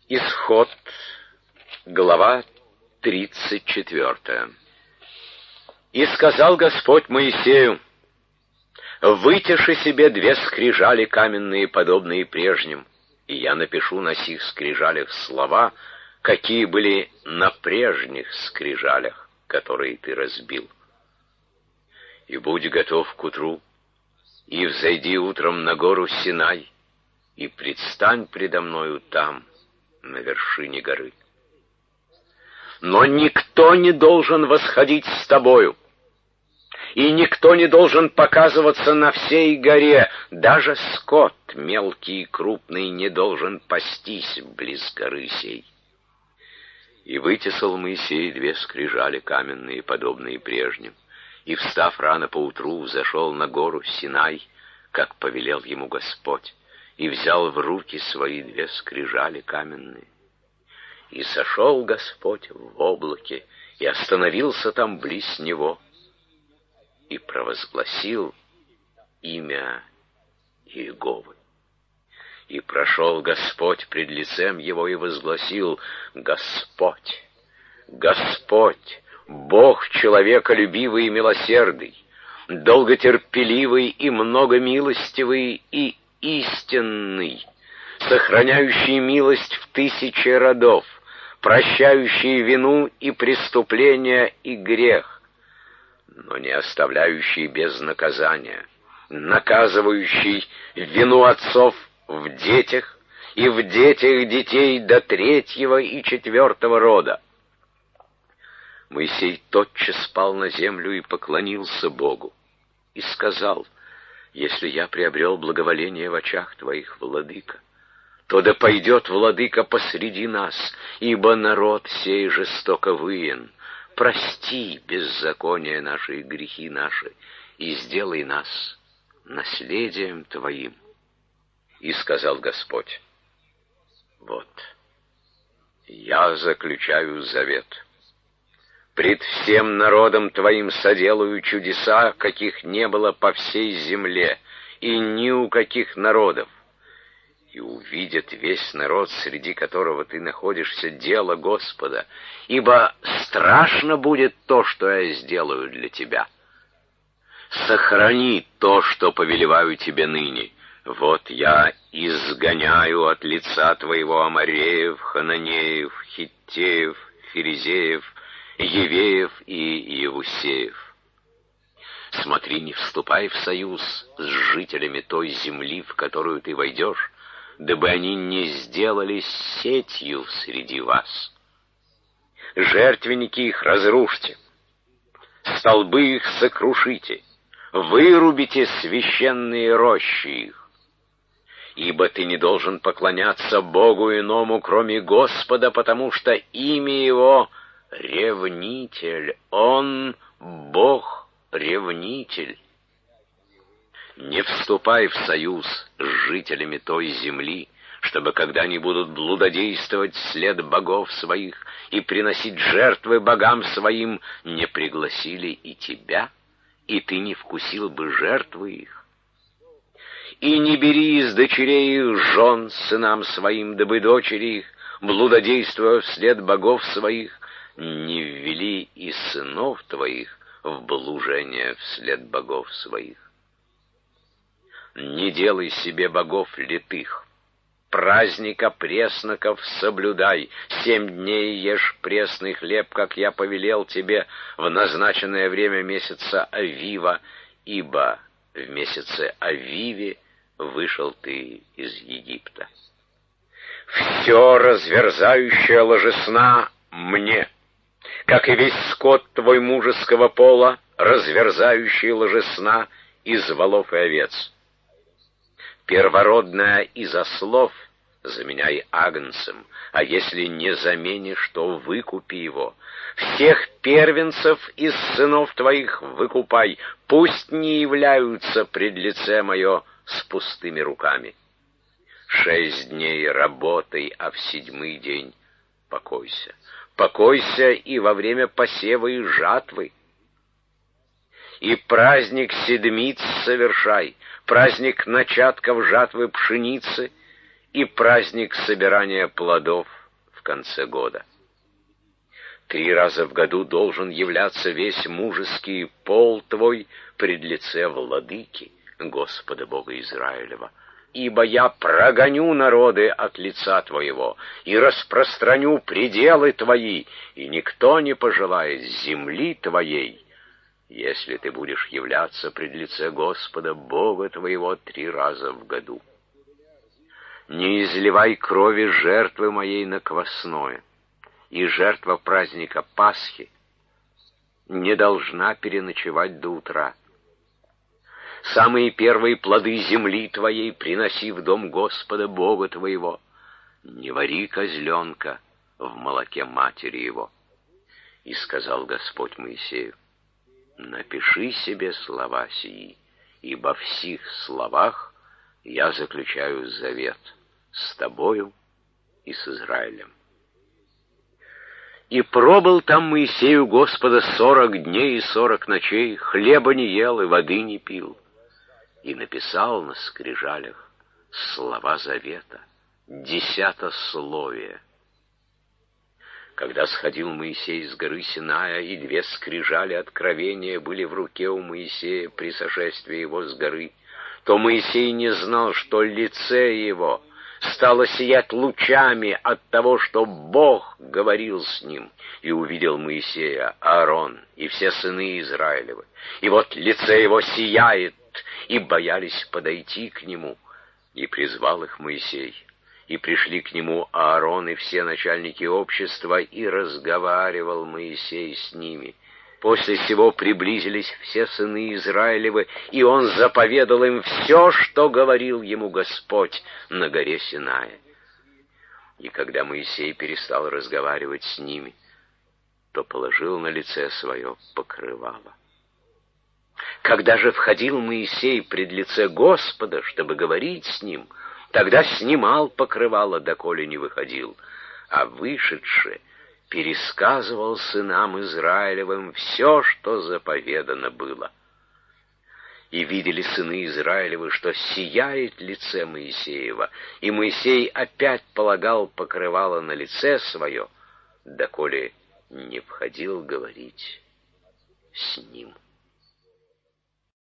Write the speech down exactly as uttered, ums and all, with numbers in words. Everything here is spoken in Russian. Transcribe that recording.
Исход, глава тридцать четвёртая. «И сказал Господь Моисею: вытеши себе две скрижали каменные, подобные прежним, и я напишу на сих скрижалях слова, какие были на прежних скрижалях, которые ты разбил. И будь готов к утру, и взойди утром на гору Синай, и предстань предо мною там, на вершине горы. Но никто не должен восходить с тобою, и никто не должен показываться на всей горе, даже скот, мелкий и крупный, не должен пастись близ горы сей. И вытесал Моисей две скрижали каменные, подобные прежним, и, встав рано поутру, взошел на гору Синай, как повелел ему Господь, и взял в руки свои две скрижали каменные. И сошел Господь в облаке, и остановился там близ него, и провозгласил имя Иеговы. И прошел Господь пред лицем его и возгласил: Господь, Господь, Бог человеколюбивый и милосердный, долготерпеливый и многомилостивый и истинный, сохраняющий милость в тысячи родов, прощающий вину и преступление и грех, но не оставляющий без наказания, наказывающий вину отцов в детях и в детях детей до третьего и четвертого рода. Моисей тотчас пал на землю и поклонился Богу, и сказал: если я приобрел благоволение в очах твоих, владыка, то да пойдет владыка посреди нас, ибо народ сей жестоко выен. Прости беззакония наши и грехи наши, и сделай нас наследием твоим. И сказал Господь: вот, я заключаю завет. Пред всем народом твоим соделаю чудеса, каких не было по всей земле, и ни у каких народов. И увидит весь народ, среди которого ты находишься, дело Господа, ибо страшно будет то, что я сделаю для тебя. Сохрани то, что повелеваю тебе ныне. Вот я изгоняю от лица твоего Амореев, Хананеев, Хиттеев, Ферезеев, Евеев и Евусеев. Смотри, не вступай в союз с жителями той земли, в которую ты войдешь, дабы они не сделались сетью среди вас. Жертвенники их разрушьте, столбы их сокрушите, вырубите священные рощи их. Ибо ты не должен поклоняться Богу иному, кроме Господа, потому что имя Его — Ревнитель, Он Бог ревнитель. Не вступай в союз с жителями той земли, чтобы, когда они будут блудодействовать вслед богов своих и приносить жертвы богам своим, не пригласили и тебя, и ты не вкусил бы жертвы их. И не бери из дочерей их жен сынам своим, дабы дочери их, блудодействуя вслед богов своих, не ввели и сынов твоих в блужение вслед богов своих. Не делай себе богов литых. Праздника пресноков соблюдай. Семь дней ешь пресный хлеб, как я повелел тебе, в назначенное время месяца Авива, ибо в месяце Авиве вышел ты из Египта. Все разверзающее ложесна мне, как и весь скот твой мужеского пола, разверзающий ложесна из волов и овец. Первородное из ослов заменяй агнцем, а если не заменишь, то выкупи его. Всех первенцев из сынов твоих выкупай, пусть не являются пред лице мое с пустыми руками. Шесть дней работай, а в седьмой день покойся. Покойся и во время посева и жатвы. И праздник седмиц совершай, праздник начатков жатвы пшеницы и праздник собирания плодов конце года. Три раза в году должен являться весь мужеский пол твой пред лице владыки, Господа Бога Израилева. Ибо я прогоню народы от лица твоего и распространю пределы твои, и никто не пожелает земли твоей, если ты будешь являться пред лице Господа Бога твоего три раза в году. Не изливай крови жертвы моей на квасное, и жертва праздника Пасхи не должна переночевать до утра. Самые первые плоды земли твоей приноси в дом Господа Бога твоего. Не вари козленка в молоке матери его. И сказал Господь Моисею: напиши себе слова сии, ибо в сих словах я заключаю завет с тобою и с Израилем. И пробыл там Моисей у Господа сорок дней и сорок ночей, хлеба не ел и воды не пил. И написал на скрижалях слова завета, десятословие. Когда сходил Моисей с горы Синая, и две скрижали откровения были в руке у Моисея при сошествии его с горы, то Моисей не знал, что лице его стало сиять лучами от того, что Бог говорил с ним. И увидел Моисея Аарон и все сыны Израилевы. И вот лице его сияет, и боялись подойти к нему. И призвал их Моисей. И пришли к нему Аарон и все начальники общества, и разговаривал Моисей с ними. После сего приблизились все сыны Израилевы, и он заповедал им все, что говорил ему Господь на горе Синая. И когда Моисей перестал разговаривать с ними, то положил на лице свое покрывало. Когда же входил Моисей пред лице Господа, чтобы говорить с ним, тогда снимал покрывало, доколе не выходил, а вышедши пересказывал сынам Израилевым все, что заповедано было. И видели сыны Израилевы, что сияет лице Моисеева, и Моисей опять полагал покрывало на лице свое, доколе не входил говорить с ним.